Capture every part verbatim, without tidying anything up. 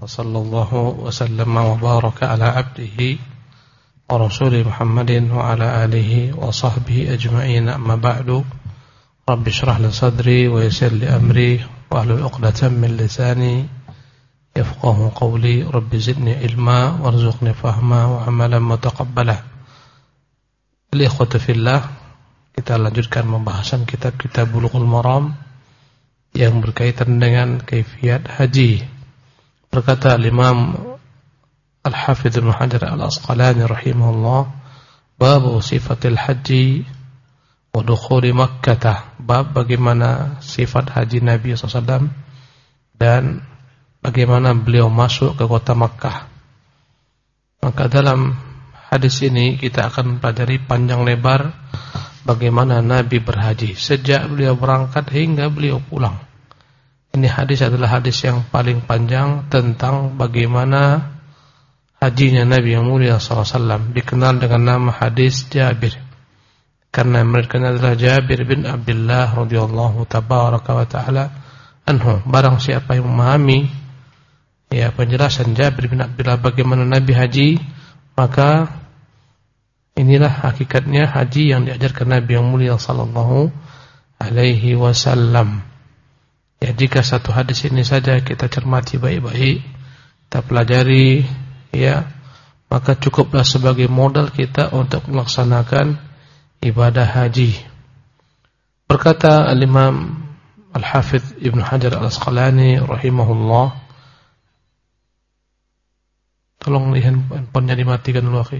وصلى الله وسلم وبارك على عبده ورسوله محمد وعلى آله وصحبه أجمعين أما بعد رب اشرح لي صدري ويسر لي أمري واحلل عقدة من لساني يفقه قولي رب زدني علما وارزقني فهما وعملا متقبلا. Ikhwatu fillah, kita lanjutkan pembahasan kitab-kitab Bulughul Maram yang berkaitan dengan kaifiyat haji. Berkata Imam Al-Hafidz Ibnu Hajar Al-Asqalani rahimahullah, bab sifatil haji wa dukhuli Makkah, bab bagaimana sifat haji Nabi sallallahu alaihi wasallam dan bagaimana beliau masuk ke kota Makkah. Maka dalam hadis ini kita akan pelajari panjang lebar bagaimana Nabi berhaji sejak beliau berangkat hingga beliau pulang. Ini hadis adalah hadis yang paling panjang tentang bagaimana hajinya Nabi yang mulia sallallahu alaihi wasallam, dikenal dengan nama hadis Jabir karena mereka adalah Jabir bin Abdullah radhiyallahu tabaraka wa taala anhu. Barang siapa yang memahami ya penjelasan Jabir bin Abdullah bagaimana Nabi haji, maka inilah hakikatnya haji yang diajarkan Nabi yang mulia sallallahu alaihi wasallam. Ya, jika satu hadis ini saja kita cermati baik-baik, kita pelajari, ya, maka cukuplah sebagai modal kita untuk melaksanakan ibadah haji. Berkata Al-Imam Al-Hafidz Ibnu Hajar Al-Asqalani rahimahullah, tolong handphonenya dimatikan dulu, akhi.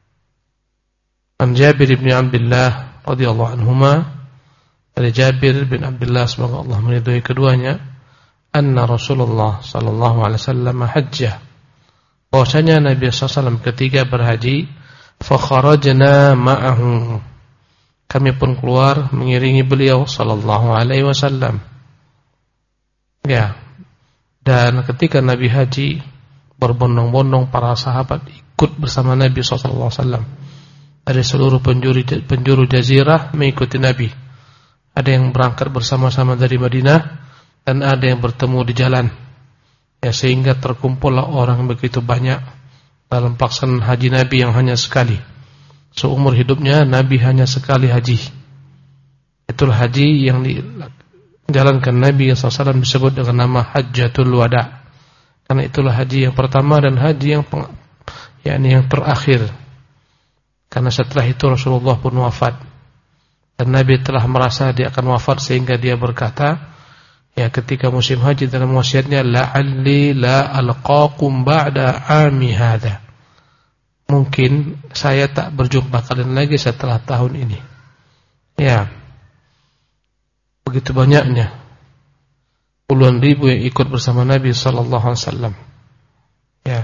An Jabir bin Abdullah radhiyallahu anhuma, dari Jabir bin Abdullah semoga Allah meridhai keduanya, anna Rasulullah sallallahu alaihi wasallam hajjah, bahwasanya Nabi sallallahu alaihi wasallam ketika berhaji, fa kharajna ma'ahu, kami pun keluar mengiringi beliau sallallahu alaihi wasallam. Ya, dan ketika Nabi haji, berbondong-bondong para sahabat ikut bersama Nabi sallallahu alaihi wasallam. Dari seluruh penjuru penjuru jazirah mengikuti Nabi. Ada yang berangkat bersama-sama dari Madinah dan ada yang bertemu di jalan. Ya, sehingga terkumpullah orang begitu banyak dalam pelaksanaan haji Nabi yang hanya sekali. Seumur hidupnya Nabi hanya sekali haji. Itulah haji yang dijalankan Nabi sallallahu alaihi wasallam disebut dengan nama Hajjatul Wada'. Karena itulah haji yang pertama dan haji yang peng, yakni yang terakhir. Karena setelah itu Rasulullah pun wafat. Dan Nabi telah merasa dia akan wafat sehingga dia berkata, ya ketika musim haji dalam wasiatnya, la'alli la alqaakum ba'da 'ami hadza. Mungkin saya tak berjumpa kalian lagi setelah tahun ini. Ya. Begitu banyaknya puluhan ribu yang ikut bersama Nabi sallallahu alaihi wasallam. Ya.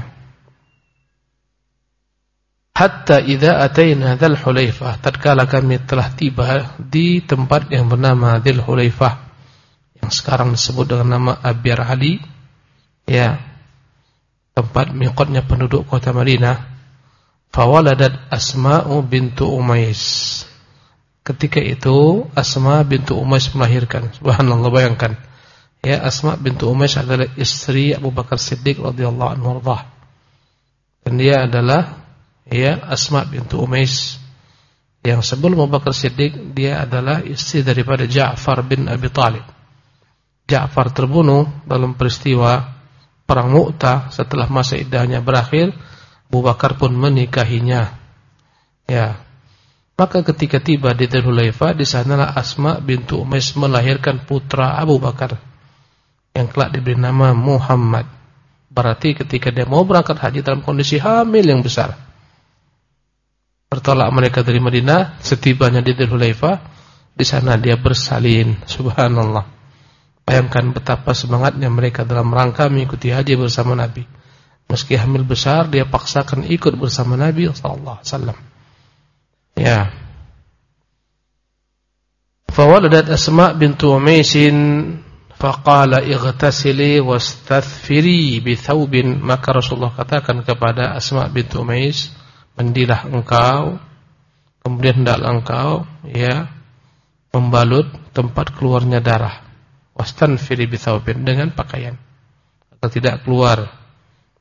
Hatta idza ataina Dzul Hulaifah, tatkala kami telah tiba di tempat yang bernama Dzul Hulaifah yang sekarang disebut dengan nama Abyar Ali, ya, tempat miqatnya penduduk kota Madinah. Fawaladat Asma'u bintu Umais. Ketika itu Asma bintu Umais melahirkan. Subhanallah, bayangkan. Ya, Asma bintu Umais adalah istri Abu Bakar Siddiq radhiyallahu anhu warḍah. Dan dia adalah ya Asma bintu Umais yang sebelum Abu Bakar Siddiq dia adalah istri daripada Ja'far bin Abi Thalib. Ja'far terbunuh dalam peristiwa perang Mu'tah. Setelah masa iddahnya berakhir, Abu Bakar pun menikahinya. Ya. Maka ketika tiba di Dzul Hulaifah, di sanalah Asma bintu Umais melahirkan putra Abu Bakar yang kelak diberi nama Muhammad. Berarti ketika dia mau berangkat haji dalam kondisi hamil yang besar. Bertolak mereka dari Madinah, setibanya di Dzul Hulaifah, di sana dia bersalin. Subhanallah. Bayangkan betapa semangatnya mereka dalam rangka mengikuti haji bersama Nabi. Meski hamil besar, dia paksakan ikut bersama Nabi sallallahu alaihi wasallam. Ya. Fawaladat Asma bintu Umaisin faqala ightasili wastathfiri bi thawbin, maka Rasulullah katakan kepada Asma bintu Umais, mandilah engkau, kemudian hendaklah engkau ya membalut tempat keluarnya darah, wastanfiri bi thawbin, dengan pakaian agar tidak keluar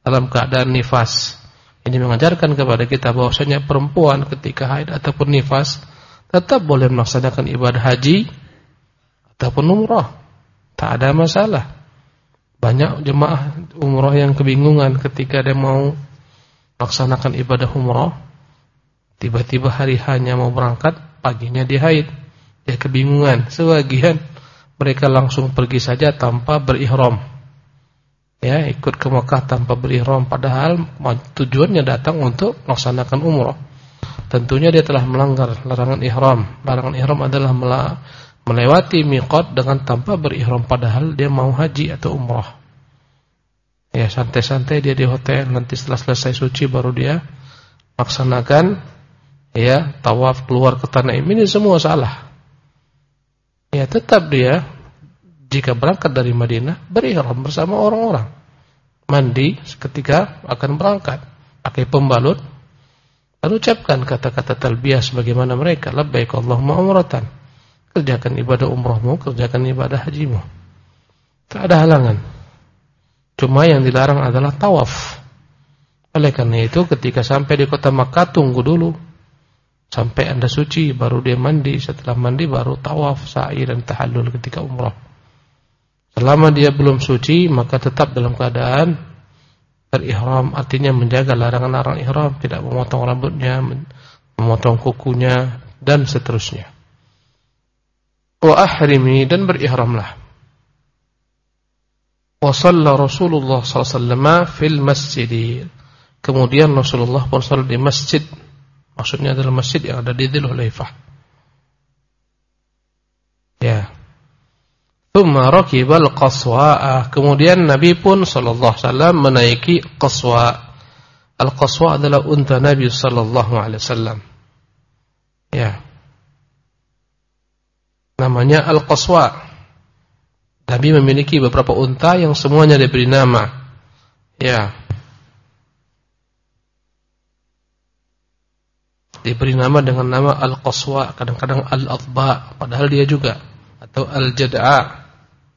dalam keadaan nifas. Ini mengajarkan kepada kita bahwasanya perempuan ketika haid ataupun nifas tetap boleh melaksanakan ibadah haji ataupun umrah. Tak ada masalah. Banyak jemaah umrah yang kebingungan ketika dia mau melaksanakan ibadah umrah, tiba-tiba hari hanya mau berangkat, paginya dia haid. Dia kebingungan. Sebagian mereka langsung pergi saja tanpa berihram. Ya, ikut ke Mekah tanpa berihram, padahal tujuannya datang untuk melaksanakan umrah. Tentunya dia telah melanggar larangan ihram. Larangan ihram adalah melewati miqat dengan tanpa berihram, padahal dia mau haji atau umrah. Ya, santai-santai dia di hotel, nanti setelah selesai suci baru dia laksanakan ya tawaf keluar ke Tanah Aim. Ini semua salah. Ya, tetap dia jika berangkat dari Madinah berihram bersama orang-orang. Mandi ketika akan berangkat, pakai pembalut, lalu ucapkan kata-kata talbiyah sebagaimana mereka, labbaik Allahumma umratan. Kerjakan ibadah umrahmu, kerjakan ibadah hajimu. Tak ada halangan. Cuma yang dilarang adalah tawaf. Oleh karena itu ketika sampai di kota Makkah, tunggu dulu sampai Anda suci, baru dia mandi. Setelah mandi baru tawaf, sa'i dan tahallul ketika umrah. Selama dia belum suci, maka tetap dalam keadaan berihram, artinya menjaga larangan-larangan ihram, tidak memotong rambutnya, memotong kukunya dan seterusnya. Wa ahrimi, dan berihramlah. Wa shalla Rasulullah sallallahu alaihi wasallam fil masjid. Kemudian Rasulullah pun salat di masjid. Maksudnya adalah masjid yang ada di Dzul Hulaifah. Ya. Tsumma rakibal qaswa. Kemudian Nabi pun sallallahu alaihi wasallam menaiki qaswa. Al-qaswa adalah unta Nabi sallallahu alaihi wasallam. Ya. Namanya al-qaswa. Nabi memiliki beberapa unta yang semuanya diberi nama. Ya. Diberi nama dengan nama al-qaswa, kadang-kadang al-adba, padahal dia juga, atau al-jad'a.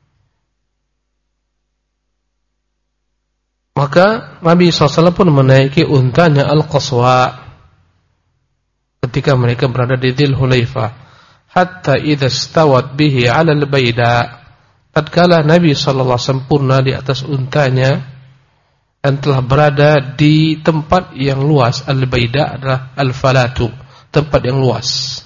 Maka Nabi shallallahu alaihi wasallam pun menaiki untanya al-qaswa ketika mereka berada di Dzul Hulaifah, hatta idza stawat bihi 'ala al-baida. Tatkala Nabi sallallahu alaihi wasallam sempurna di atas untanya dan telah berada di tempat yang luas. Al-baida adalah al-falatu, tempat yang luas.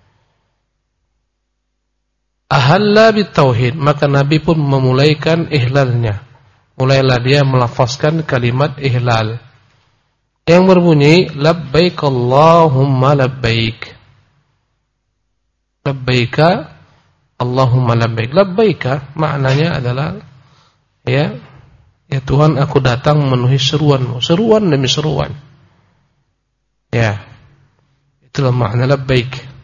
Ahalla bitauhid, maka Nabi pun memulaikan ihlalnya. Mulailah dia melafazkan kalimat ihlal yang berbunyi labbaik Allahumma labbaik. Labbaika Allahumma labbaik. Labbaika maknanya adalah ya, ya Tuhan, aku datang memenuhi seruanmu, seruan demi seruan. Ya. Itulah makna labbaik.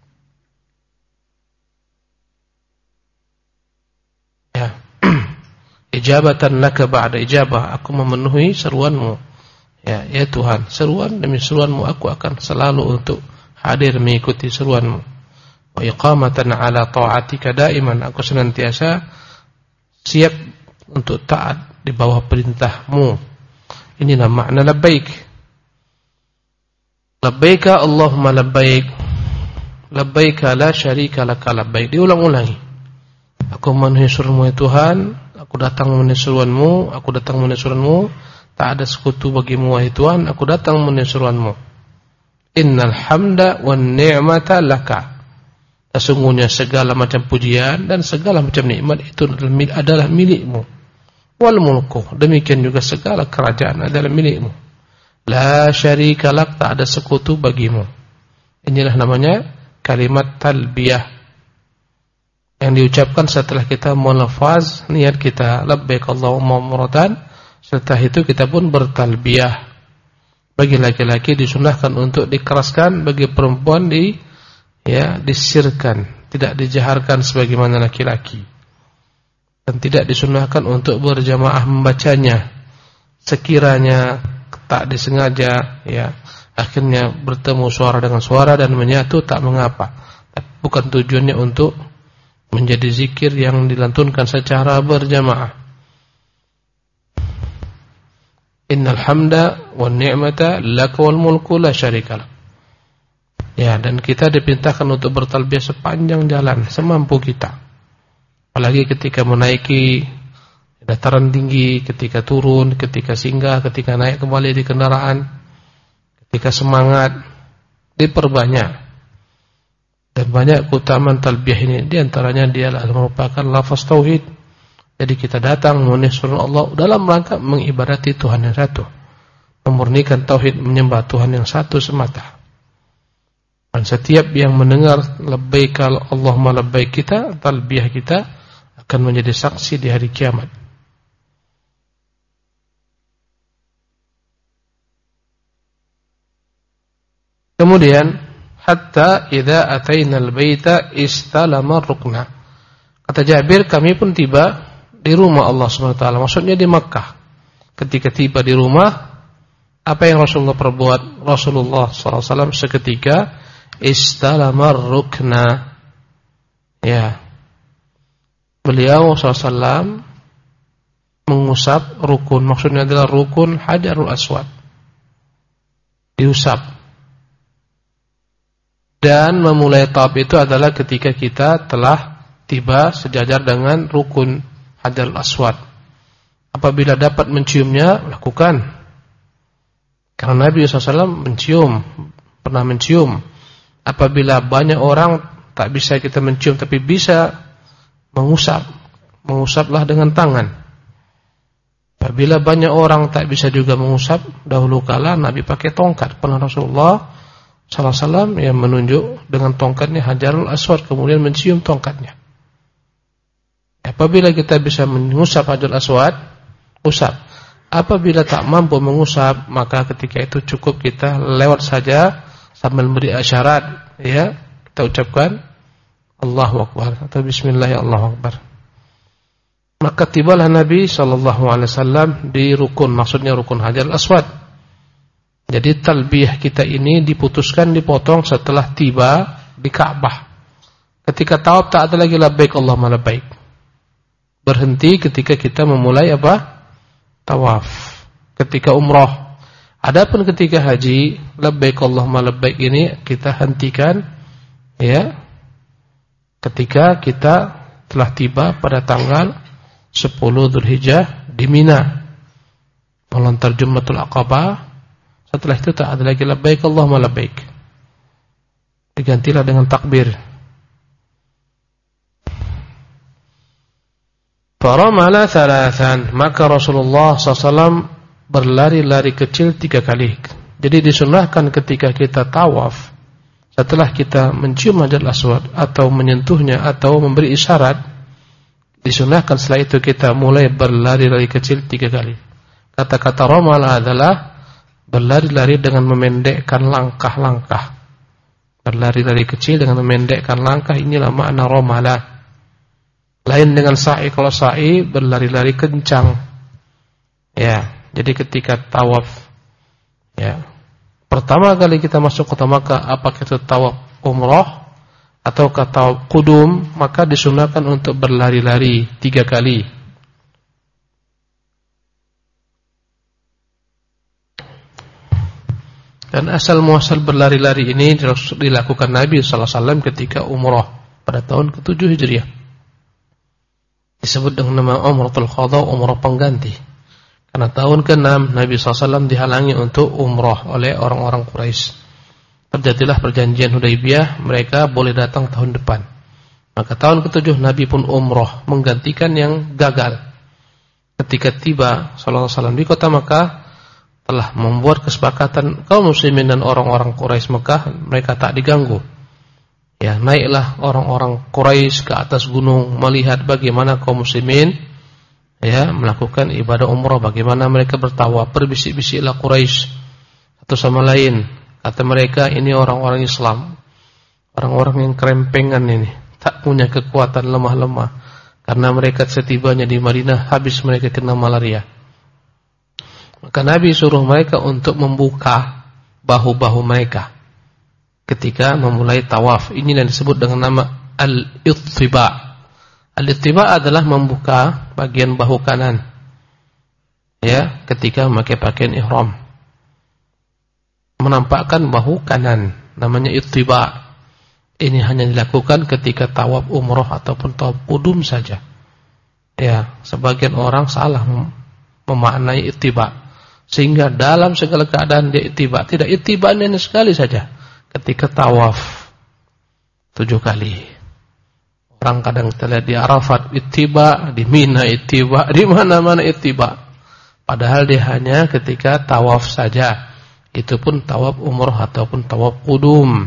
Ijabatan laka ba'da ijabah, aku memenuhi seruanmu. Ya, ya Tuhan, seruan demi seruanmu, aku akan selalu untuk hadir mengikuti seruanmu. Wa iqamatan ala ta'atika daiman, aku senantiasa siap untuk taat di bawah perintahmu. Inilah makna labbaik. Labbaika Allahumma labbaik. Labbaika la syarika laka labbaik. Diulang-ulangi. Aku memenuhi seruanmu ya Tuhan, aku datang memenuhi seruanmu, aku datang memenuhi seruanmu, tak ada sekutu bagimu wahai Tuhan, aku datang memenuhi seruanmu. Innal hamda wan ni'mata laka. Sesungguhnya segala macam pujian dan segala macam nikmat itu adalah milikmu. Wal mulku, demikian juga segala kerajaan adalah milikmu. La syarika lak, tak ada sekutu bagimu. Inilah namanya kalimat talbiyah yang diucapkan setelah kita melafaz niat kita labbaik Allahumma umratan. Setelah itu kita pun bertalbiyah. Bagi laki-laki disunahkan untuk dikeraskan, bagi perempuan di ya disirkan, tidak dijaharkan sebagaimana laki-laki. Dan tidak disunahkan untuk berjamaah membacanya. Sekiranya tak disengaja ya akhirnya bertemu suara dengan suara dan menyatu, tak mengapa. Bukan tujuannya untuk menjadi zikir yang dilantunkan secara berjamaah. Innal hamda wan ni'mata laka wal mulku la syarika lak. Ya, dan kita diperintahkan untuk bertalbiyah sepanjang jalan, semampu kita. Apalagi ketika menaiki dataran tinggi, ketika turun, ketika singgah, ketika naik kembali di kendaraan, ketika semangat, diperbanyak. Dan banyak keutamaan talbiyah ini, di antaranya dia adalah merupakan lafaz tauhid. Jadi kita datang menyebut Allah dalam rangka mengibadati Tuhan yang satu, memurnikan tauhid, menyembah Tuhan yang satu semata. Dan setiap yang mendengar labbaik Allahumma labbaik kita, talbiyah kita akan menjadi saksi di hari kiamat. Kemudian hatta idza ataina al-baita istalama rukna. Kata Jabir, kami pun tiba di rumah Allah Subhanahu wa taala, maksudnya di Makkah. Ketika tiba di rumah, apa yang Rasulullah perbuat? Rasulullah sallallahu alaihi wasallam seketika istalamar rukna. Ya. Beliau sallallahu alaihi wasallam mengusap rukun, maksudnya adalah rukun Hajarul Aswad. Diusap. Dan memulai tawaf itu adalah ketika kita telah tiba sejajar dengan rukun Hajarul Aswad. Apabila dapat menciumnya, lakukan. Karena Nabi sallallahu alaihi wasallam mencium, pernah mencium. Apabila banyak orang tak bisa kita mencium tapi bisa mengusap, mengusaplah dengan tangan. Apabila banyak orang tak bisa juga mengusap, dahulu kala Nabi pakai tongkat. Pernah Rasulullah sallallahu alaihi wasallam yang menunjuk dengan tongkatnya Hajarul Aswad, kemudian mencium tongkatnya. Apabila kita bisa mengusap Hajarul Aswad, usap. Apabila tak mampu mengusap, maka ketika itu cukup kita lewat saja sambil memberi isyarat, ya, kita ucapkan Allahu Akbar atau Bismillah Allahu Akbar. Maka tibalah Nabi sallallahu alaihi wasallam di rukun, maksudnya rukun Hajarul Aswad. Jadi talbiyah kita ini diputuskan, dipotong setelah tiba di Ka'bah. Ketika tawaf tak ada lagi labbaik Allahumma labbaik. Berhenti ketika kita memulai apa? Tawaf. Ketika umrah. Adapun ketika haji, labbaik Allahumma labbaik ini kita hentikan, ya, ketika kita telah tiba pada tanggal sepuluh Dzulhijjah di Mina, melontar Jumratul Aqabah. Setelah itu tak ada lagi labbaik Allahumma labbaik, digantilah dengan takbir. Faramala thalathan, maka Rasulullah sallallahu alaihi wasallam berlari-lari kecil tiga kali. Jadi disunahkan ketika kita tawaf, setelah kita mencium Hajarul Aswad atau menyentuhnya atau memberi isyarat, disunahkan setelah itu kita mulai berlari-lari kecil tiga kali. Kata-kata ramala adalah berlari-lari dengan memendekkan langkah-langkah. Berlari-lari kecil dengan memendekkan langkah, inilah makna ramala. Lain dengan sa'i, kalau sa'i berlari-lari kencang. Ya. Jadi ketika tawaf, ya, pertama kali kita masuk kota Makkah, apakah itu tawaf umrah atau tawaf qudum, maka disunahkan untuk berlari-lari tiga kali. Dan asal muasal berlari-lari ini dilakukan Nabi sallallahu alaihi wasallam ketika umrah pada tahun ketujuh Hijriah. Disebut dengan nama Umratul Qadha, umrah pengganti. Karena tahun keenam Nabi sallallahu alaihi wasallam dihalangi untuk umrah oleh orang-orang Quraisy. Terjadilah perjanjian Hudaybiyah, mereka boleh datang tahun depan. Maka tahun ketujuh Nabi pun umrah menggantikan yang gagal. Ketika tiba sallallahu alaihi wasallam di kota Makkah, telah membuat kesepakatan kaum muslimin dan orang-orang Quraisy Makkah, mereka tak diganggu. Ya, naiklah orang-orang Quraisy ke atas gunung melihat bagaimana kaum muslimin, ya, melakukan ibadah umrah, bagaimana mereka bertawaf. Berbisik-bisiklah Quraisy satu sama lain. Kata mereka, ini orang-orang Islam, orang-orang yang kerempengan ini, tak punya kekuatan, lemah-lemah. Karena mereka setibanya di Madinah habis mereka kena malaria. Maka Nabi suruh mereka untuk membuka bahu-bahu mereka ketika memulai tawaf. Ini yang disebut dengan nama al-ittiba'. Al-ittiba' adalah membuka bagian bahu kanan. ya ketika memakai pakaian ihram. Menampakkan bahu kanan, namanya ittiba. Ini hanya dilakukan ketika tawaf umroh ataupun tawaf qudum saja. Ya, sebagian orang salah memaknai ittiba, sehingga dalam segala keadaan dia ittiba. Tidak, ittiba ini sekali saja ketika tawaf tujuh kali. Orang kadang kita lihat di Arafat ittiba, di Mina ittiba, di mana-mana ittiba. Padahal dia hanya ketika tawaf saja. Itu pun tawaf umroh ataupun tawaf qudum.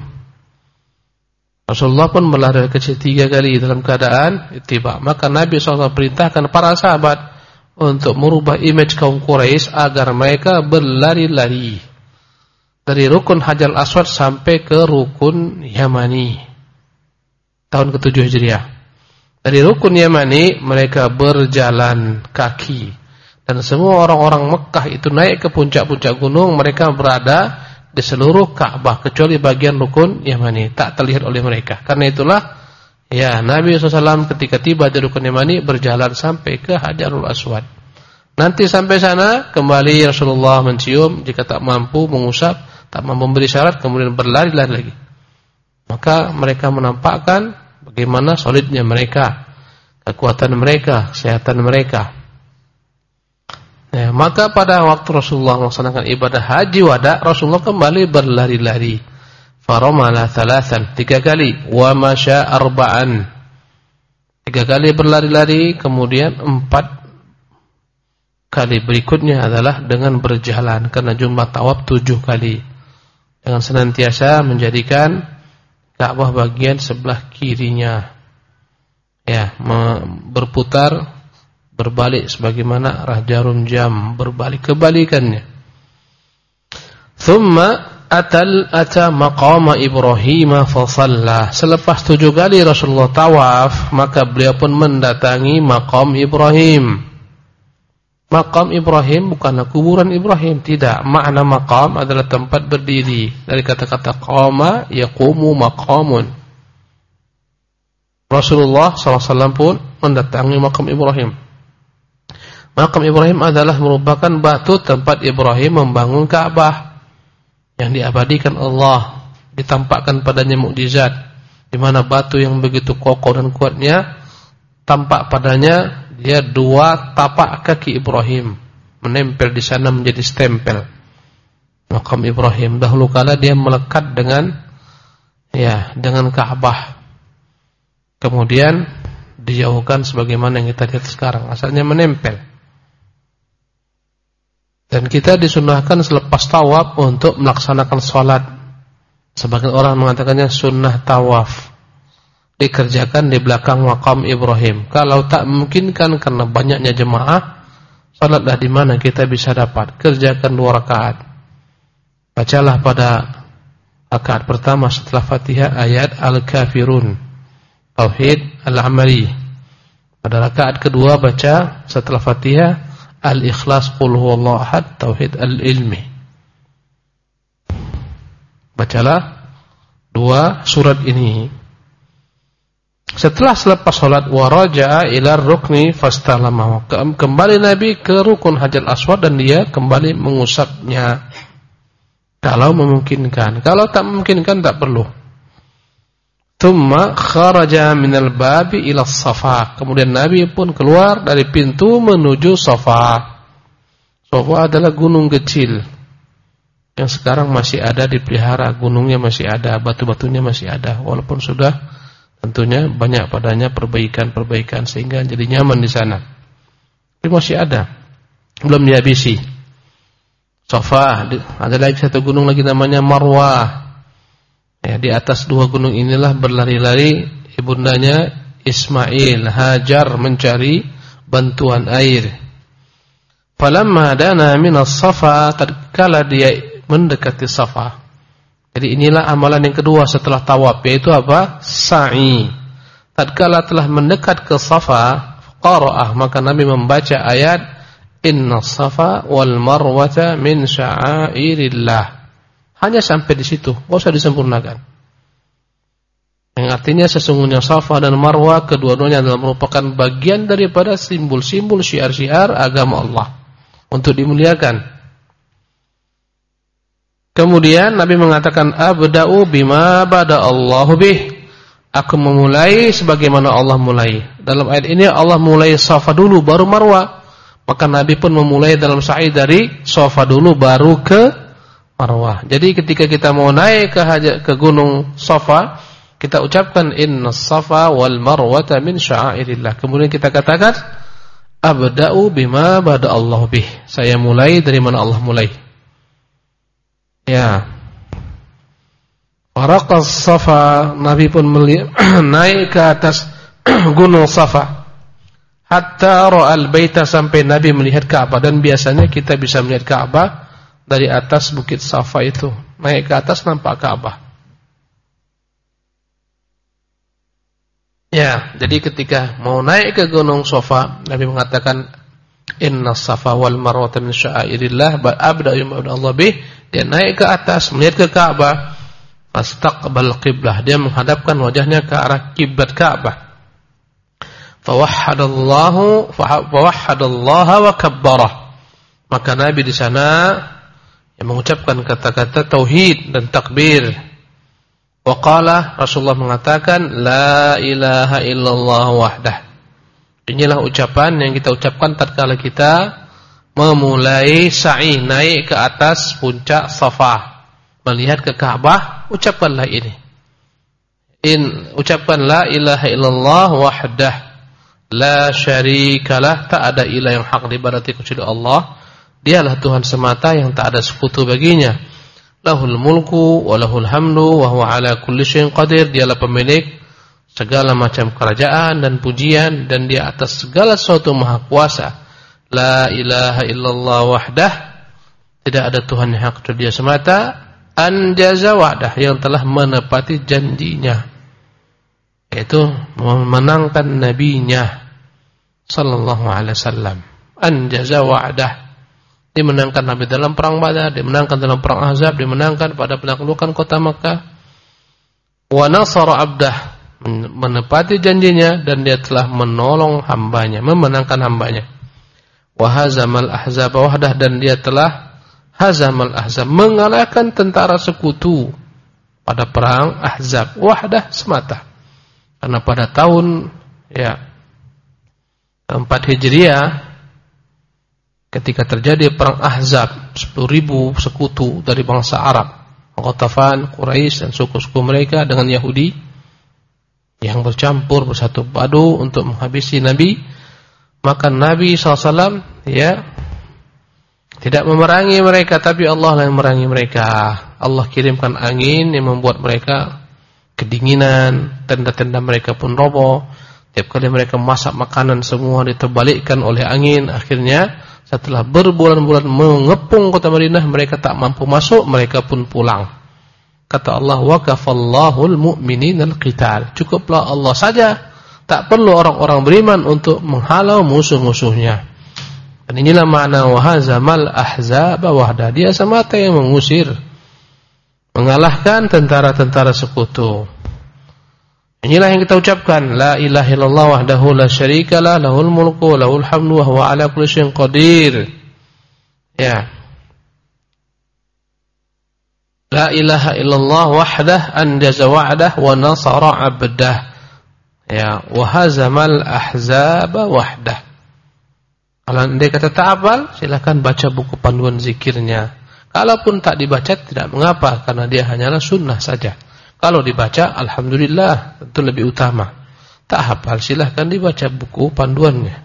Rasulullah pun berlari kecil tiga kali dalam keadaan ittiba. Maka Nabi shallallahu alaihi wasallam perintahkan para sahabat untuk merubah image kaum Quraisy agar mereka berlari-lari dari rukun Hajar Aswad sampai ke rukun Yamani. Tahun ketujuh Hijriah. Dari rukun Yamani mereka berjalan kaki. Dan semua orang-orang Mekah itu naik ke puncak-puncak gunung, mereka berada di seluruh Ka'bah kecuali bagian rukun Yamani, tak terlihat oleh mereka. Karena itulah ya Nabi shallallahu alaihi wasallam ketika tiba di rukun Yamani berjalan sampai ke Hajarul Aswad. Nanti sampai sana kembali Rasulullah mencium, jika tak mampu mengusap, tak mampu memberi syarat, kemudian berlari-lari lagi. Maka mereka menampakkan bagaimana solidnya mereka, kekuatan mereka, kesehatan mereka. Ya, maka pada waktu Rasulullah melaksanakan ibadah haji wada, Rasulullah kembali berlari-lari. Faramala thalathan, tiga kali, wa masya arba'an. Tiga kali berlari-lari, kemudian empat kali berikutnya adalah dengan berjalan, karena jumlah tawaf tujuh kali. Dengan senantiasa menjadikan Ka'bah bagian sebelah kirinya, ya, berputar, berbalik sebagaimana arah jarum jam berbalik kebalikannya. Thumma atal ata maqama Ibrahim fa shalla. Selepas tujuh kali Rasulullah tawaf, maka beliau pun mendatangi maqam Ibrahim. Maqam Ibrahim bukanlah kuburan Ibrahim, tidak. Makna maqam adalah tempat berdiri, dari kata-kata qama yaqumu maqamun. Rasulullah shallallahu alaihi wasallam pun mendatangi maqam Ibrahim. Maqam Ibrahim adalah merupakan batu tempat Ibrahim membangun Ka'bah yang diabadikan Allah, ditampakkan padanya mukjizat, di mana batu yang begitu kokoh dan kuatnya tampak padanya dia dua tapak kaki Ibrahim menempel di sana menjadi stempel. Maqam Ibrahim dahulu kala dia melekat dengan ya dengan Ka'bah. Kemudian dijauhkan sebagaimana yang kita lihat sekarang, asalnya menempel. Dan kita disunahkan selepas tawaf untuk melaksanakan sholat. Sebagian orang mengatakannya sunnah tawaf, dikerjakan di belakang maqam Ibrahim. Kalau tak memungkinkan karena banyaknya jemaah, sholatlah di mana kita bisa dapat. Kerjakan dua rakaat. Bacalah pada rakaat pertama setelah Fatihah ayat Al-Kafirun, Tauhid Al-Amali. Pada rakaat kedua baca setelah Fatihah Al-Ikhlas Qul huwallahu ahad, Tauhid Al-Ilmi. Bacalah dua surat ini. Setelah selepas salat wa raja'a ila rukni fastalama. Kembali Nabi ke rukun Hajar Aswad dan dia kembali mengusapnya. Kalau memungkinkan, kalau tak memungkinkan tak perlu. Thumma kharaja minal babi ila Safa. Kemudian Nabi pun keluar dari pintu menuju Safa. Safa adalah gunung kecil yang sekarang masih ada dipelihara, gunungnya masih ada, batu-batunya masih ada, walaupun sudah tentunya banyak padanya perbaikan-perbaikan sehingga jadi nyaman di sana. Tapi masih ada, belum dihabisi. Safa, ada lagi satu gunung lagi namanya Marwah. Ya, di atas dua gunung inilah berlari-lari ibundanya Ismail, Hajar mencari bantuan air. Falamma dana minas Safa, tatkala dia mendekati Safa. Jadi inilah amalan yang kedua setelah tawaf, yaitu apa? Sa'i. Tatkala telah mendekat ke Safa, qara'ah, maka Nabi membaca ayat Inna Safa wal Marwata min sya'airillah. Hanya sampai di situ, enggak usah disempurnakan. Yang artinya sesungguhnya Safa dan Marwah kedua-duanya adalah merupakan bagian daripada simbol-simbol syiar-syiar agama Allah. untuk dimuliakan. Kemudian Nabi mengatakan abda'u bima bada Allahu bih. Aku memulai sebagaimana Allah mulai. Dalam ayat ini Allah mulai Safa dulu baru Marwah. Maka Nabi pun memulai dalam sa'i dari Safa dulu baru ke Marwah. Jadi ketika kita mau naik ke haja, ke gunung Safa, kita ucapkan innas Safa wal Marwata min sya'airillah. Kemudian kita katakan abda'u bima bada Allah bih. Saya mulai dari mana Allah mulai. Ya. Faraqas Safa, Nabi pun naik ke atas gunung Safa. Hatta ra'al baita, sampai Nabi melihat Ka'bah. Dan biasanya kita bisa melihat Ka'bah dari atas bukit Safa itu. Naik ke atas nampak Ka'bah. Ya, jadi ketika mau naik ke gunung Safa, Nabi mengatakan inna Safa wal Marwata min sya'airillah abda'u bima bada Allah bih. Dia naik ke atas melihat ke Ka'bah. Fastaqbal qiblah, dia menghadapkan wajahnya ke arah kiblat Ka'bah. Fawahhadallahu fawahhadallaha wa kabbarah. Maka Nabi di sana yang mengucapkan kata-kata tauhid dan takbir. Wa qala, Rasulullah mengatakan la ilaha illallah wahdah. Inilah ucapan yang kita ucapkan tatkala kita memulai sa'i naik ke atas puncak Safa. Melihat ke Ka'bah, ucapkanlah ini. In ucapkan la ilaha illallah wahdah, la syarikalah, tak ada ilah yang hak diibadati kecuali Allah. Dialah Tuhan semata yang tak ada sekutu baginya. Lahul mulku wa lahul hamdu wa huwa ala kulli syai'in qadir. Dialah pemilik segala macam kerajaan dan pujian, dan Dia atas segala sesuatu maha kuasa. La ilaha illallah wahdah, tidak ada Tuhan yang hak kecuali Dia semata. Anjaza wa'dah, yang telah menepati janjinya, yaitu memenangkan nabinya sallallahu alaihi wasallam. Anjaza wa'dah, dimenangkan Nabi dalam perang Badar, dimenangkan dalam perang Ahzab, dimenangkan pada penaklukan kota Makkah. Wa nasara abdah, menepati janjinya, dan Dia telah menolong hambanya, memenangkan hambanya. Wa hazamal ahzab wahdah, dan Dia telah hazamal ahzab, mengalahkan tentara sekutu pada perang Ahzab. Wahdah semata. Karena pada tahun ya keempat Hijriah, ketika terjadi perang Ahzab, sepuluh ribu sekutu dari bangsa Arab, Ghatafan, Quraisy, dan suku-suku mereka dengan Yahudi yang bercampur bersatu padu untuk menghabisi Nabi. Maka Nabi shallallahu alaihi wasallam ya tidak memerangi mereka, tapi Allah yang memerangi mereka. Allah kirimkan angin yang membuat mereka kedinginan, tenda-tenda mereka pun roboh. Tiap kali mereka masak makanan, semua diterbalikkan oleh angin. Akhirnya setelah berbulan-bulan mengepung kota Madinah, mereka tak mampu masuk, mereka pun pulang. Kata Allah, wa kafallahul mu'mininal qital. Cukuplah Allah saja, tak perlu orang-orang beriman untuk menghalau musuh-musuhnya. Dan inilah makna wahazamal ahzab wahda. Dia semata yang mengusir, mengalahkan tentara-tentara sekutu. Inilah yang kita ucapkan, la ilaha illallah wahdahu la syarikalah, lahul mulku wa lahul hamdu wa huwa ala kulli syai'in qadir. Ya. La ilaha illallah wahdah anjaza wa'dah wa nasara 'abdah. Ya, wahazamal ahzab wahdah. Kalau Anda kata tak hafal, silakan baca buku panduan zikirnya. Kalaupun tak dibaca tidak mengapa, karena dia hanyalah sunnah saja. Kalau dibaca, alhamdulillah, tentu lebih utama. Tak hafal, silakan dibaca buku panduannya.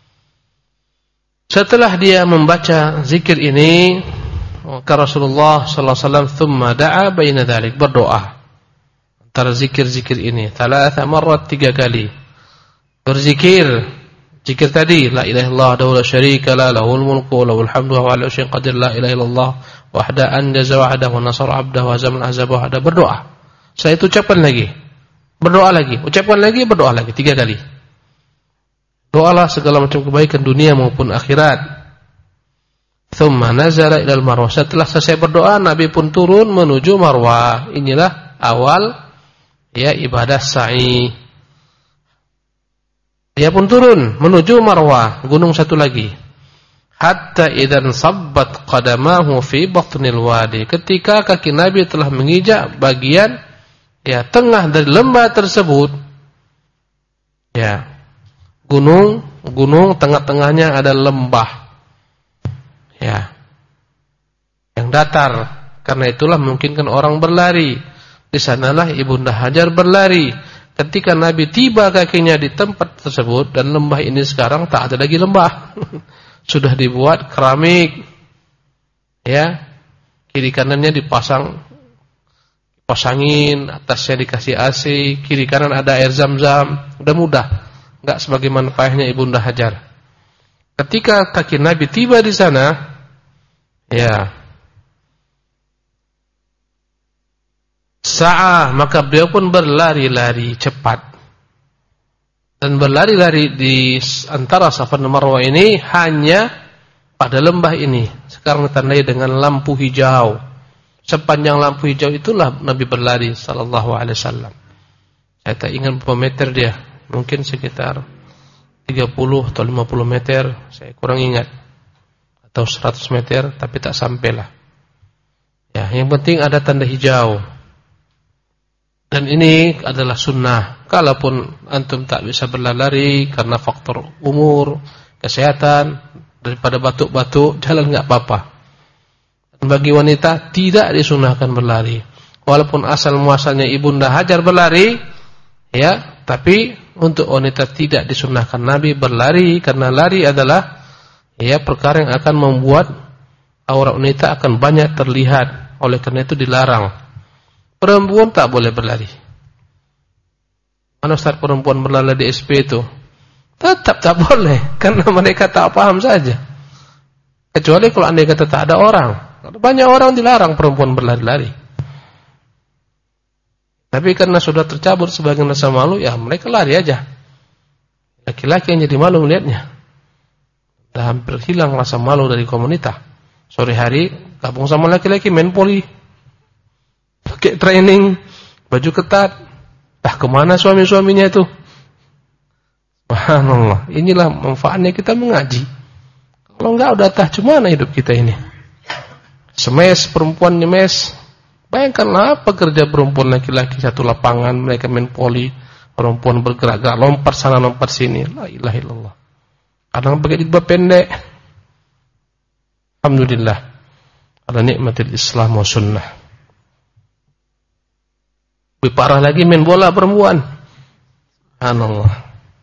Setelah dia membaca zikir ini, maka Rasulullah sallallahu alaihi wasallam thumma da'a baina dzalik, berdoa antara zikir-zikir ini, thalatha marrat, tiga kali. Berzikir zikir tadi, la ilaha illallah wahdahu la syarika lah, lahul mulku wa lahul hamdu wa huwa ala kulli syai'in qadir, la ilaha illallah wahda anjaza wahdahu wa nasara 'abdahu wa hazamal ahzab wahda. Berdoa. Setelah itu ucapkan lagi. Berdoa lagi, ucapkan lagi, berdoa lagi, tiga kali. Doalah segala macam kebaikan dunia maupun akhirat. Tsumma nazala ilal Marwah. Setelah selesai berdoa, Nabi pun turun menuju Marwah. Inilah awal ya ibadah sa'i. Dia pun turun menuju Marwah, gunung satu lagi. hatta idan sabbat qadamahu fi batnil wadi. Ketika kaki Nabi telah menginjak bagian ya tengah dari lembah tersebut, ya gunung, gunung tengah-tengahnya ada lembah, ya yang datar. Karena itulah memungkinkan orang berlari. Di sanalah Ibunda Hajar berlari. Ketika Nabi tiba kakinya di tempat tersebut, dan lembah ini sekarang tak ada lagi lembah. Sudah dibuat keramik, ya, kiri kanannya dipasang, pasangin, atasnya dikasih A C, kiri kanan ada air zam-zam, udah mudah, nggak sebagaimana payahnya Ibunda Hajar. Ketika kaki Nabi tiba di sana, ya, sa'a, maka beliau pun berlari-lari cepat. Dan berlari-lari di antara Safa dan Marwah ini hanya pada lembah ini. Sekarang ditandai dengan lampu hijau. Sepanjang lampu hijau itulah Nabi berlari sallallahu alaihi wasallam. Saya tak ingat berapa meter dia. Mungkin sekitar tiga puluh atau lima puluh meter, saya kurang ingat. Atau seratus meter, tapi tak sampailah. Ya, yang penting ada tanda hijau. Dan ini adalah sunnah. Kalaupun antum tak bisa berlari karena faktor umur, kesehatan, daripada batuk-batuk, jalan enggak apa-apa. Dan bagi wanita tidak disunahkan berlari. Walaupun asal muasalnya Ibunda Hajar berlari, ya, tapi untuk wanita tidak disunahkan. Nabi berlari karena lari adalah ya perkara yang akan membuat aurat wanita akan banyak terlihat. Oleh karena itu dilarang. Perempuan tak boleh berlari. Mana Ustaz perempuan berlari di S P itu? Tetap tak boleh, karena mereka tak paham saja. Kecuali kalau andai kata tak ada orang. Banyak orang dilarang perempuan berlari-lari. Tapi karena sudah tercabur sebagian rasa malu, ya mereka lari aja. Laki-laki yang jadi malu melihatnya. Dah hampir hilang rasa malu dari komunitas. Sore hari gabung sama laki-laki main poli. Pakai training, baju ketat. Dah kemana suami-suaminya itu? Subhanallah. Inilah manfaatnya kita mengaji. Kalau enggak udah tah cemana hidup kita ini. Semes perempuan nyemes. Bayangkanlah apa kerja perempuan laki-laki satu lapangan, mereka main poli, perempuan bergerak-gerak, lompat sana lompat sini. La ilaha illallah. Kadang pakai jilbab pendek. Alhamdulillah. Ala nikmatil Islam wa sunnah. Lebih parah lagi main bola perempuan. Subhanallah.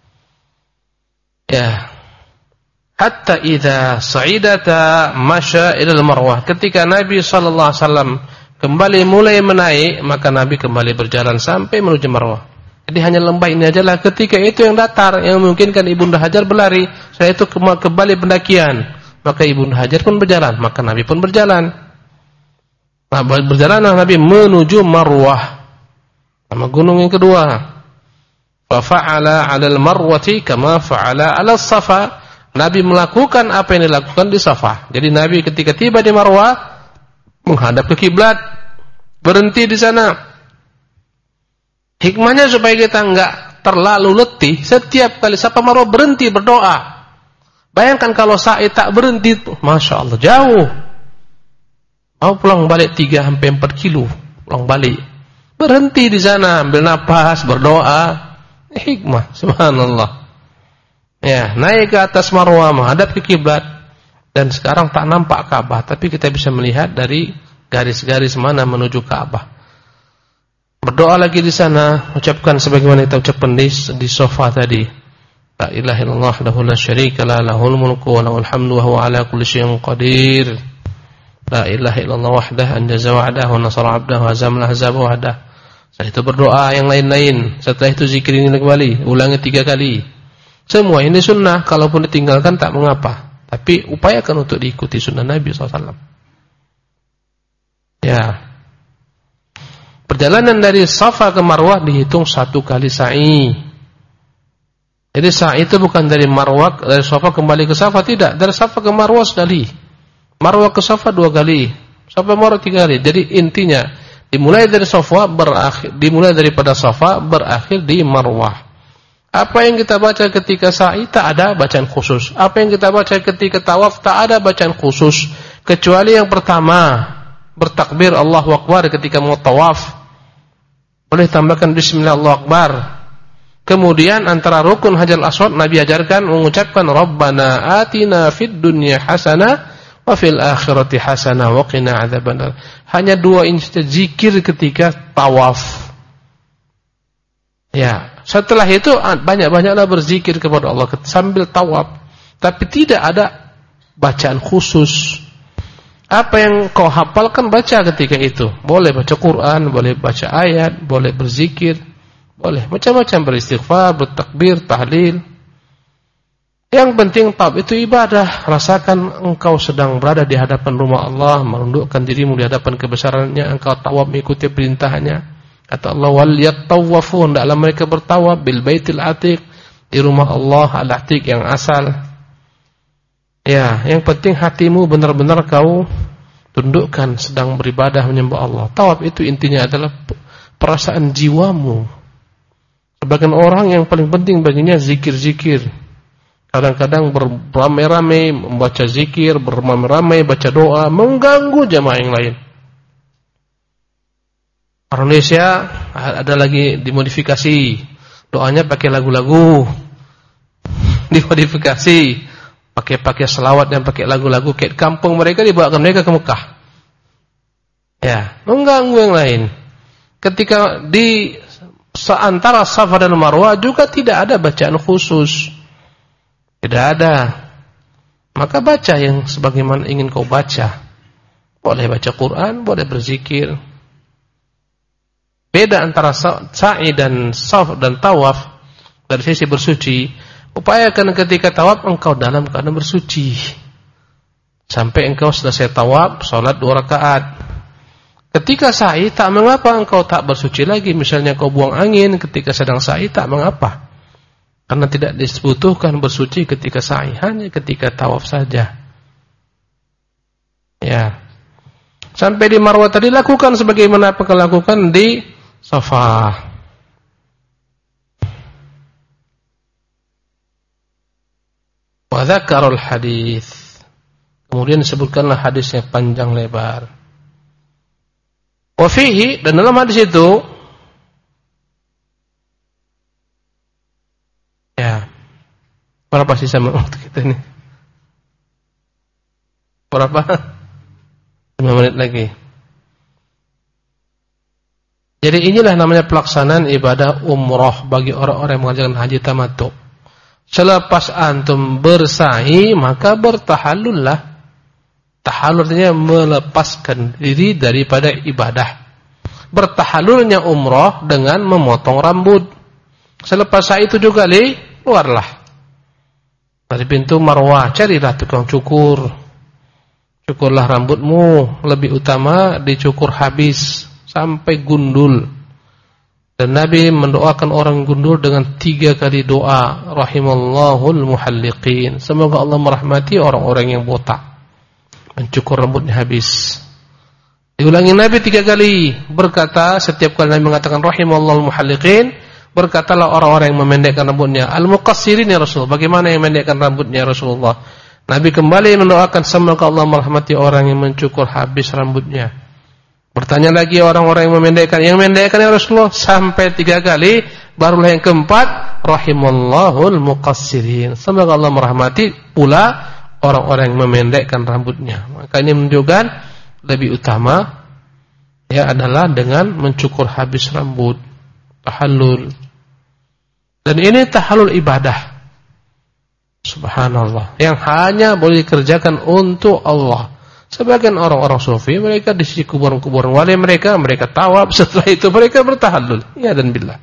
Ya. Hatta idza sa'idata masya ila al-Marwah. Ketika Nabi sallallahu alaihi wasallam kembali mulai menaik, maka Nabi kembali berjalan sampai menuju Marwah. Jadi hanya lembah ini ajalah ketika itu yang datar, yang memungkinkan Ibunda Hajar berlari. Setelah itu kembali pendakian. Maka Ibunda Hajar pun berjalan, maka Nabi pun berjalan. Nah, berjalanlah Nabi menuju Marwah. Nama gunung yang kedua. Fa fa'ala 'alal marwati kama fa'ala 'alas safa. Nabi melakukan apa yang dilakukan di Safa. Jadi Nabi ketika tiba di Marwah menghadap ke kiblat, berhenti di sana. Hikmahnya supaya kita enggak terlalu letih, setiap kali Safa Marwah berhenti berdoa. Bayangkan kalau sa'i tak berhenti, Masya Allah jauh. Mau pulang balik tiga sampai empat kilo, pulang balik. Berhenti di sana, ambil napas, berdoa. Hikmah, subhanallah. Ya, naik ke atas Marwah, menghadap ke kiblat. Dan sekarang tak nampak Ka'bah, tapi kita bisa melihat dari garis-garis mana menuju Ka'bah. Berdoa lagi di sana, ucapkan sebagaimana kita ucapkan di, di sofa tadi. La ilaha illallah wahdahu la syarika lah, lahul mulku wa lahul hamdu wa huwa ala kulli syai'in qadir. La ilaha illallah wahdahu anjaza wa'dahu wa nasara 'abdahu wa hazama al-ahzaba wahdahu. Setelah itu berdoa yang lain-lain. Setelah itu zikir ini kembali, ulangi tiga kali. Semua ini sunnah, kalaupun ditinggalkan tak mengapa. Tapi upayakan untuk diikuti sunnah Nabi shallallahu alaihi wasallam. Ya. Perjalanan dari Safa ke Marwah dihitung satu kali sa'i. Jadi sa'i itu bukan dari Marwah, dari Safa kembali ke Safa, tidak. Dari Safa ke Marwah sekali. Marwah ke Safa dua kali. Safa Marwah tiga kali. Jadi intinya dimulai dari Safa berakhir, dimulai daripada Safa berakhir di Marwah. Apa yang kita baca ketika sa'i tak ada bacaan khusus. Apa yang kita baca ketika tawaf tak ada bacaan khusus. Kecuali yang pertama, bertakbir Allahu Akbar ketika mau tawaf. Boleh tambahkan bismillah Allahu Akbar. Kemudian antara rukun Hajar Aswad Nabi ajarkan mengucapkan Rabbana atina fid dunya hasanah wa fil akhirati hasanah wa qina adzabannar. Hanya dua ini zikir ketika tawaf. Ya, setelah itu banyak-banyaklah berzikir kepada Allah sambil tawaf, tapi tidak ada bacaan khusus. Apa yang kau hafalkan baca ketika itu. Boleh baca Quran, boleh baca ayat, boleh berzikir, boleh macam-macam, beristighfar, bertakbir, tahlil. Yang penting tawaf itu ibadah. Rasakan engkau sedang berada di hadapan rumah Allah, menundukkan dirimu di hadapan kebesarannya, engkau tawaf mengikuti perintahnya. Kata Allah, wal yattawafun, hendaklah mereka bertawaf bil baitil atiq, di rumah Allah al-atiq yang asal. Ya, yang penting hatimu benar-benar kau tundukkan sedang beribadah menyembah Allah. Tawaf itu intinya adalah perasaan jiwamu. Sebagian orang yang paling penting baginya zikir-zikir. Kadang-kadang beramai-ramai membaca zikir, beramai-ramai baca doa, mengganggu jamaah yang lain. Orang Indonesia ada lagi dimodifikasi, doanya pakai lagu-lagu, dimodifikasi, pakai-pakai selawat dan pakai lagu-lagu kayak kampung mereka, dibawa mereka ke Mekah. Ya, mengganggu yang lain. Ketika di seantara Safa dan Marwah juga tidak ada bacaan khusus, tidak ada. Maka baca yang sebagaimana ingin kau baca. Boleh baca Quran, boleh berzikir. Beda antara sa'i dan saf dan tawaf dari sisi bersuci. Upayakan ketika tawaf engkau dalam keadaan bersuci. Sampai engkau selesai tawaf, salat dua rakaat. Ketika sa'i tak mengapa engkau tak bersuci lagi. Misalnya kau buang angin ketika sedang sa'i tak mengapa. Karena tidak dibutuhkan bersuci ketika sa'i, hanya ketika tawaf saja. Ya. Sampai di Marwah tadi lakukan sebagaimana apa kau lakukan di Safa. Wa dzakarul hadis. Kemudian disebutkanlah hadisnya panjang lebar. Wa fihi, dan dalam hadis itu ya. Berapa sisa waktu kita ini? Berapa? lima menit lagi. Jadi inilah namanya pelaksanaan ibadah umrah bagi orang-orang yang mengerjakan haji tamattu. Selepas antum bersa'i, maka bertahallullah. Tahallul artinya melepaskan diri daripada ibadah. Bertahallulnya umrah dengan memotong rambut. Selepas sa'i itu juga li, keluarlah dari pintu Marwah, carilah tukang cukur. Cukurlah rambutmu, lebih utama dicukur habis sampai gundul. Dan Nabi mendoakan orang gundul dengan tiga kali doa, rahimallahul muhalliqin, semoga Allah merahmati orang-orang yang botak, mencukur rambutnya habis. Diulangi Nabi tiga kali, berkata setiap kali Nabi mengatakan rahimallahul muhalliqin, berkatalah orang-orang yang memendekkan rambutnya, al-muqassirin ya Rasul, bagaimana yang memendekkan rambutnya ya Rasulullah? Nabi kembali mendoakan semoga Allah merahmati orang yang mencukur habis rambutnya. Bertanya lagi orang-orang yang memendekkan, yang memendekkan ya Rasulullah, sampai tiga kali, barulah yang keempat, rahimallahul muqassirin, semoga Allah merahmati pula orang-orang yang memendekkan rambutnya. Maka ini menunjukkan lebih utama ya adalah dengan mencukur habis rambut, tahallul. Dan ini tahallul ibadah, subhanallah, yang hanya boleh dikerjakan untuk Allah. Sebagian orang-orang sufi, mereka di sisi kuburan-kuburan wali mereka, mereka tawaf, setelah itu mereka bertahallul. Ya dan billah.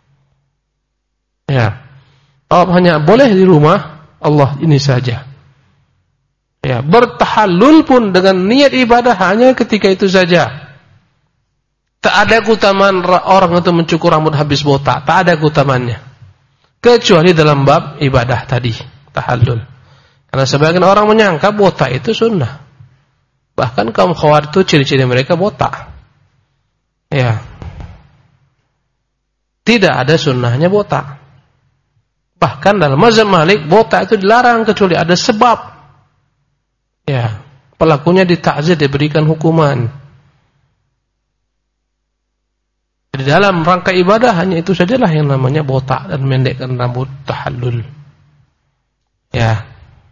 Ya. Tawaf hanya boleh di rumah Allah ini saja. Ya, bertahallul pun dengan niat ibadah hanya ketika itu saja. Tak ada keutamaan orang itu mencukur rambut habis botak, tak ada keutamaannya. Kecuali dalam bab ibadah tadi, tahallul. Karena sebagian orang menyangka botak itu sunnah. Bahkan kaum Khawarij itu ciri-ciri mereka botak. Ya. Tidak ada sunnahnya botak. Bahkan dalam mazhab Malik botak itu dilarang kecuali ada sebab. Ya, pelakunya ditakzir, diberikan hukuman. Di dalam rangka ibadah hanya itu sajalah yang namanya botak dan mendekkan rambut, tahallul. Ya.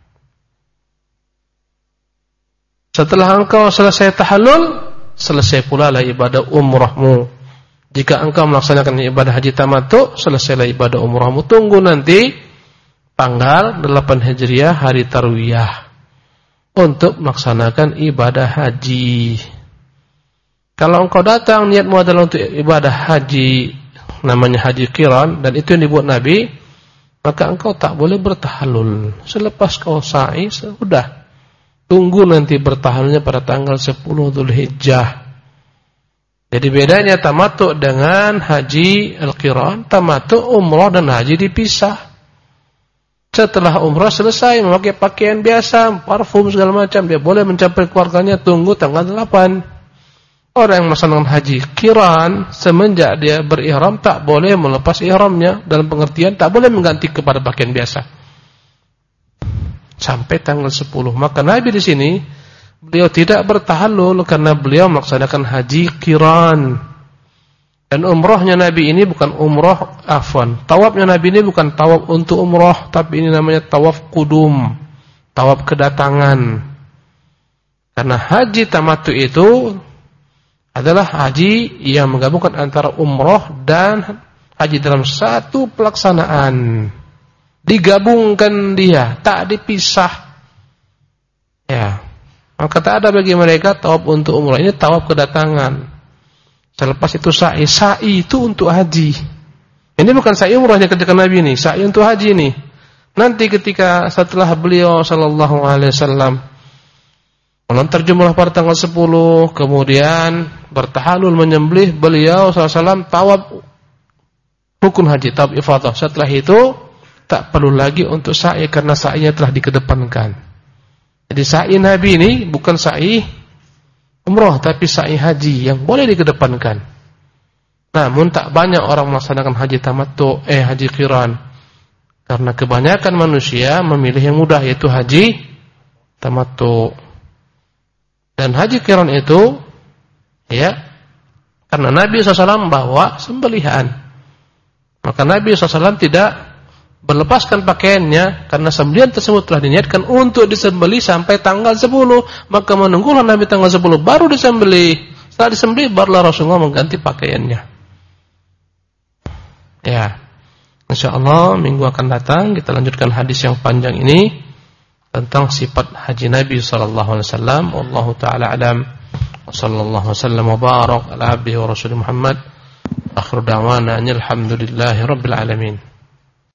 Setelah engkau selesai tahallul, selesai pula lah ibadah umrahmu. Jika engkau melaksanakan ibadah haji tamattu, selesailah ibadah umrahmu. Tunggu nanti tanggal delapan Hijriah hari Tarwiyah untuk melaksanakan ibadah haji. Kalau engkau datang niatmu adalah untuk ibadah haji, namanya haji qiran, dan itu yang dibuat Nabi, maka engkau tak boleh bertahallul. Selepas kau sa'i, sudah. Tunggu nanti bertahallulnya pada tanggal sepuluh Dzulhijjah. Jadi bedanya tamattu dengan haji al-qiran, tamattu umrah dan haji dipisah. Setelah umrah selesai, memakai pakaian biasa, parfum segala macam, dia boleh mencapai keluarganya, tunggu tanggal delapan. Orang yang melaksanakan haji qiran semenjak dia berihram tak boleh melepas ihramnya, dalam pengertian tak boleh mengganti kepada pakaian biasa sampai tanggal sepuluh. Maka Nabi di sini beliau tidak bertahallul karena beliau melaksanakan haji qiran. Dan umrahnya Nabi ini bukan umrah afwan. Tawafnya Nabi ini bukan tawaf untuk umrah, tapi ini namanya tawaf qudum, tawaf kedatangan. Karena haji tamattu itu adalah haji yang menggabungkan antara umrah dan haji dalam satu pelaksanaan. Digabungkan dia, tak dipisah. Ya. Maka tak ada bagi mereka tawaf untuk umrah, ini tawaf kedatangan. Selepas itu sa'i, sa'i itu untuk haji. Ini bukan sa'i umrahnya ketika Nabi ini, sa'i untuk haji ini. Nanti ketika setelah beliau sallallahu alaihi wasallam melontar jumrah pada tanggal sepuluh, kemudian bertahallul menyembelih, beliau sallallahu alaihi wasallam tawaf rukun haji, tawaf ifadah. Setelah itu tak perlu lagi untuk sa'i karena sa'inya telah dikedepankan. Jadi sa'i Nabi ini bukan sa'i umrah, tapi sa'i haji yang boleh dikedepankan. Namun tak banyak orang melaksanakan haji tamattu, eh haji qiran. Karena kebanyakan manusia memilih yang mudah, yaitu haji tamattu. Dan haji qiran itu, ya, karena Nabi sallallahu alaihi wasallam bawa sembelihan. Maka Nabi sallallahu alaihi wasallam tidak berlepaskan pakaiannya karena sembelihan tersebut telah diniatkan untuk disembelih sampai tanggal sepuluh. Maka menunggulah Nabi tanggal sepuluh baru disembelih. Setelah disembelih barulah Rasulullah mengganti pakaiannya. Ya. Insyaallah minggu akan datang kita lanjutkan hadis yang panjang ini tentang sifat haji Nabi sallallahu alaihi wasallam. Wallahu taala alam. Wa sallallahu wasallam wa barak ala abdihi wa rasul Muhammad. Akhir da'wana alhamdulillahi rabbil alamin.